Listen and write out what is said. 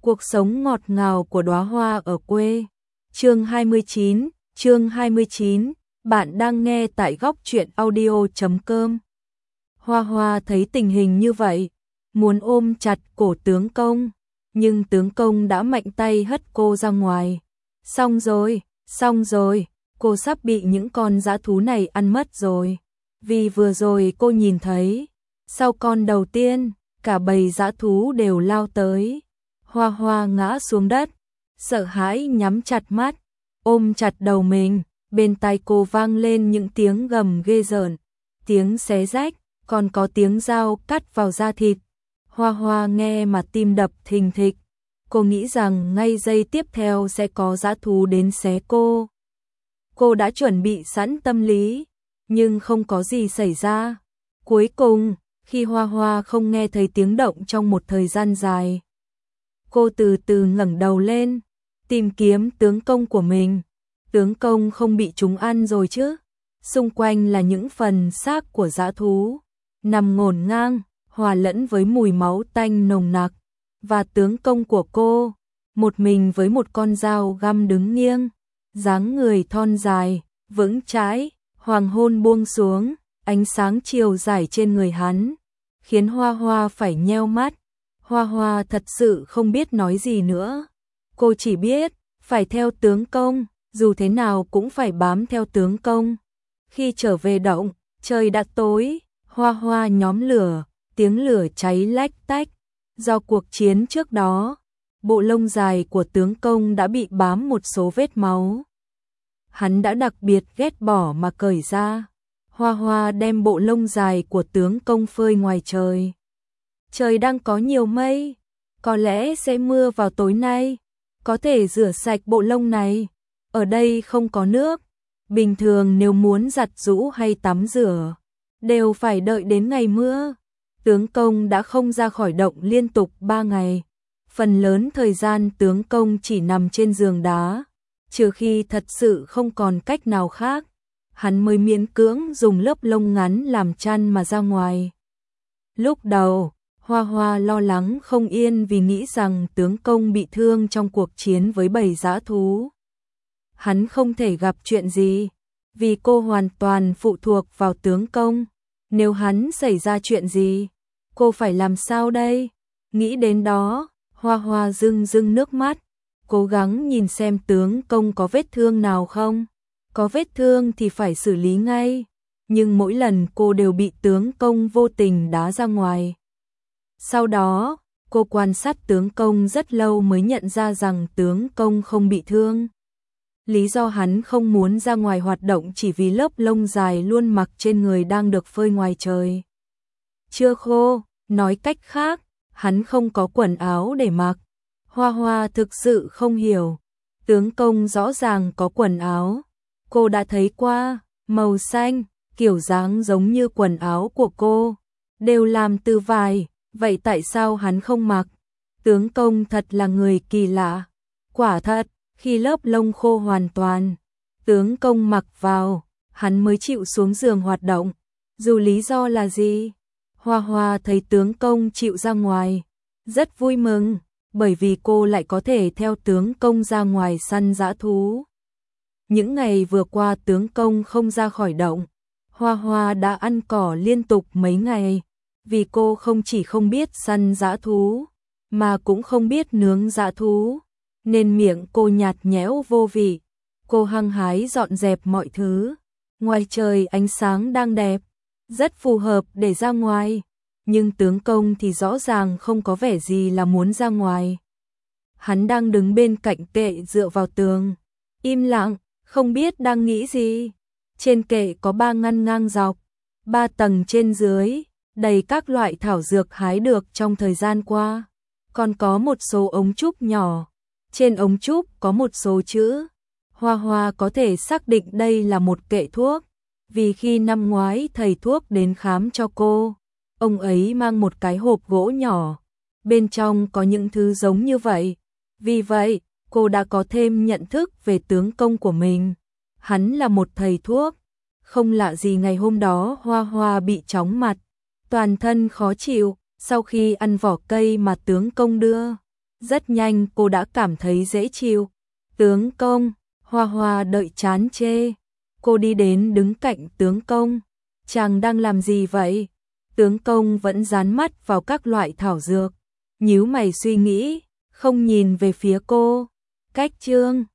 Cuộc sống ngọt ngào của đóa hoa ở quê. Chương 29, bạn đang nghe tại góc truyện audio.com. Hoa Hoa thấy tình hình như vậy, muốn ôm chặt cổ tướng công, nhưng tướng công đã mạnh tay hất cô ra ngoài. Xong rồi, cô sắp bị những con dã thú này ăn mất rồi. Vì vừa rồi cô nhìn thấy, sau con đầu tiên, cả bầy dã thú đều lao tới. Hoa Hoa ngã xuống đất, sợ hãi nhắm chặt mắt, ôm chặt đầu mình, bên tai cô vang lên những tiếng gầm ghê rợn, tiếng xé rách, còn có tiếng dao cắt vào da thịt. Hoa Hoa nghe mà tim đập thình thịch, cô nghĩ rằng ngay giây tiếp theo sẽ có dã thú đến xé cô. Cô đã chuẩn bị sẵn tâm lý, nhưng không có gì xảy ra. Cuối cùng, khi Hoa Hoa không nghe thấy tiếng động trong một thời gian dài, cô từ từ ngẩng đầu lên, tìm kiếm tướng công của mình. Tướng công không bị chúng ăn rồi chứ? Xung quanh là những phần xác của dã thú, nằm ngổn ngang, hòa lẫn với mùi máu tanh nồng nặc. Và tướng công của cô, một mình với một con dao găm đứng nghiêng, dáng người thon dài, vững chãi. Hoàng hôn buông xuống, ánh sáng chiều rải trên người hắn, khiến Hoa Hoa phải nheo mắt. Hoa Hoa thật sự không biết nói gì nữa. Cô chỉ biết, phải theo tướng công, dù thế nào cũng phải bám theo tướng công. Khi trở về động, trời đã tối, Hoa Hoa nhóm lửa, tiếng lửa cháy lách tách. Do cuộc chiến trước đó, bộ lông dài của tướng công đã bị bám một số vết máu. Hắn đã đặc biệt ghét bỏ mà cởi ra. Hoa Hoa đem bộ lông dài của tướng công phơi ngoài trời. Trời đang có nhiều mây, có lẽ sẽ mưa vào tối nay, có thể rửa sạch bộ lông này. Ở đây không có nước, bình thường nếu muốn giặt giũ hay tắm rửa, đều phải đợi đến ngày mưa. Tướng công đã không ra khỏi động liên tục 3 ngày, phần lớn thời gian tướng công chỉ nằm trên giường đá, trừ khi thật sự không còn cách nào khác, hắn mới miễn cưỡng dùng lớp lông ngắn làm chăn mà ra ngoài. Lúc đầu, Hoa Hoa lo lắng không yên vì nghĩ rằng tướng công bị thương trong cuộc chiến với bầy dã thú. Hắn không thể gặp chuyện gì, vì cô hoàn toàn phụ thuộc vào tướng công. Nếu hắn xảy ra chuyện gì, cô phải làm sao đây? Nghĩ đến đó, Hoa Hoa rưng rưng nước mắt, cố gắng nhìn xem tướng công có vết thương nào không. Có vết thương thì phải xử lý ngay, nhưng mỗi lần cô đều bị tướng công vô tình đá ra ngoài. Sau đó, cô quan sát tướng công rất lâu mới nhận ra rằng tướng công không bị thương. Lý do hắn không muốn ra ngoài hoạt động chỉ vì lớp lông dài luôn mặc trên người đang được phơi ngoài trời chưa khô, nói cách khác, hắn không có quần áo để mặc. Hoa Hoa thực sự không hiểu, tướng công rõ ràng có quần áo, cô đã thấy qua, màu xanh, kiểu dáng giống như quần áo của cô, đều làm từ vải, vậy tại sao hắn không mặc? Tướng công thật là người kỳ lạ. Quả thật, khi lớp lông khô hoàn toàn, tướng công mặc vào, hắn mới chịu xuống giường hoạt động. Dù lý do là gì, Hoa Hoa thấy tướng công chịu ra ngoài, rất vui mừng, bởi vì cô lại có thể theo tướng công ra ngoài săn dã thú. Những ngày vừa qua tướng công không ra khỏi động, Hoa Hoa đã ăn cỏ liên tục mấy ngày, vì cô không chỉ không biết săn dã thú, mà cũng không biết nướng dã thú, nên miệng cô nhạt nhẽo vô vị. Cô hăng hái dọn dẹp mọi thứ. Ngoài trời ánh sáng đang đẹp, rất phù hợp để ra ngoài, nhưng tướng công thì rõ ràng không có vẻ gì là muốn ra ngoài. Hắn đang đứng bên cạnh kệ dựa vào tường, im lặng, không biết đang nghĩ gì. Trên kệ có 3 ngăn ngang dọc, 3 tầng trên dưới, đầy các loại thảo dược hái được trong thời gian qua. Còn có một số ống trúc nhỏ, trên ống trúc có một số chữ. Hoa Hoa có thể xác định đây là một kệ thuốc, vì khi năm ngoái thầy thuốc đến khám cho cô, ông ấy mang một cái hộp gỗ nhỏ, bên trong có những thứ giống như vậy. Vì vậy, cô đã có thêm nhận thức về tướng công của mình. Hắn là một thầy thuốc. Không lạ gì ngày hôm đó Hoa Hoa bị chóng mặt, toàn thân khó chịu, sau khi ăn vỏ cây mà tướng công đưa. Rất nhanh cô đã cảm thấy dễ chịu. Tướng công, Hoa Hoa đợi chán chê. Cô đi đến đứng cạnh tướng công. Chàng đang làm gì vậy? Tướng công vẫn dán mắt vào các loại thảo dược. Nhíu mày suy nghĩ, không nhìn về phía cô. Cách Trương